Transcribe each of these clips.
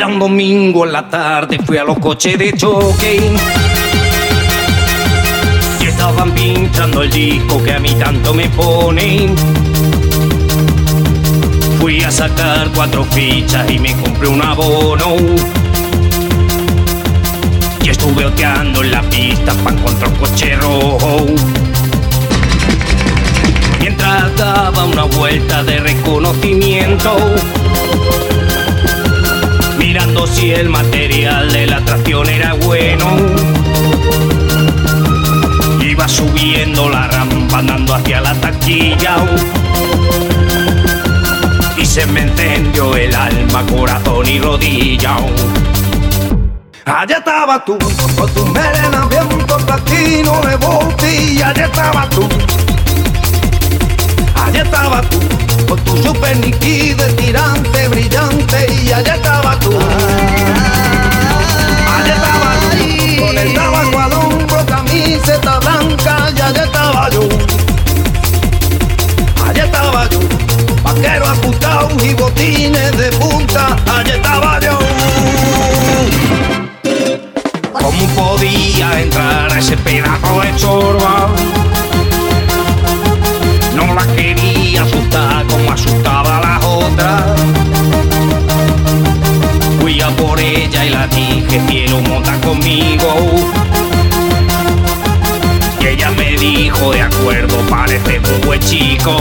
un domingo en la tarde, fui a los coches de choque y estaban pinchando el disco que a mí tanto me ponen. Fui a sacar 4 fichas y me compré un abono y estuve oteando en la pista pa' encontrar un coche rojo. Mientras daba una vuelta de reconocimiento, mirando si el material de la tracción era bueno, iba subiendo la rampa andando hacia la taquilla y se me encendió el alma, corazón y rodilla. Allá estabas tú, con tu melena viento platino de botella. Allá estabas tú, allá estabas tú, con tu super Niki de tirante brillante. Y allá estabas tú, allá estabas tú, con el tabaco al hombro, camiseta blanca. Y allá estaba yo, allá estaba yo, vaquero ajustado y botines de punta. Allá estaba yo. ¿Cómo podía entrar a ese pedazo de chorba? No la quería asustar como asustaba a las otras. Fui a por ella y la dije, cielo, monta conmigo. Y ella me dijo, de acuerdo, parece muy buen chico.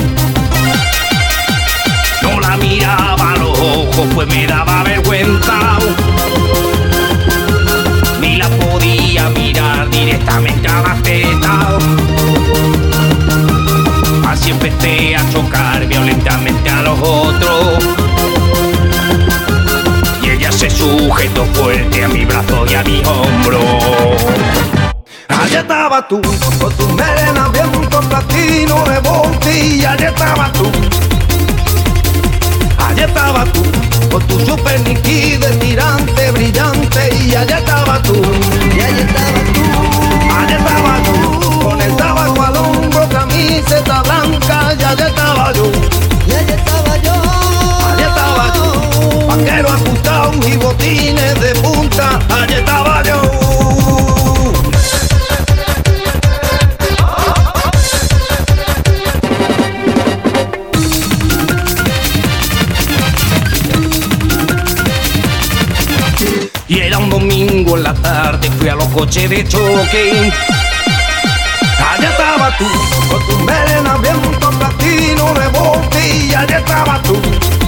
No la miraba a los ojos, pues me daba vergüenza. Ni la podía mirar directamente a la teta. Así empecé a chocar violentamente a los otros. Y ella se sujetó fuerte a mi brazo y a mi hombro. Allá estabas tú, con tu melena viento platino de botella. Allá estabas tú, allá estabas tú, con tu super Niki de tirante brillante. Y allá estabas tú, y allá estabas tú, allá estabas tú, con el tabaco al hombro, camiseta blanca. Y allá estaba yo, y allá estaba yo, allá estaba yo, vaquero ajustado y botines de punta. Allá estaba yo. Y era un domingo en la tarde, fui a los coches de choque. Allá estabas tú, con tu melena viento platino de botella. Allá estabas tú,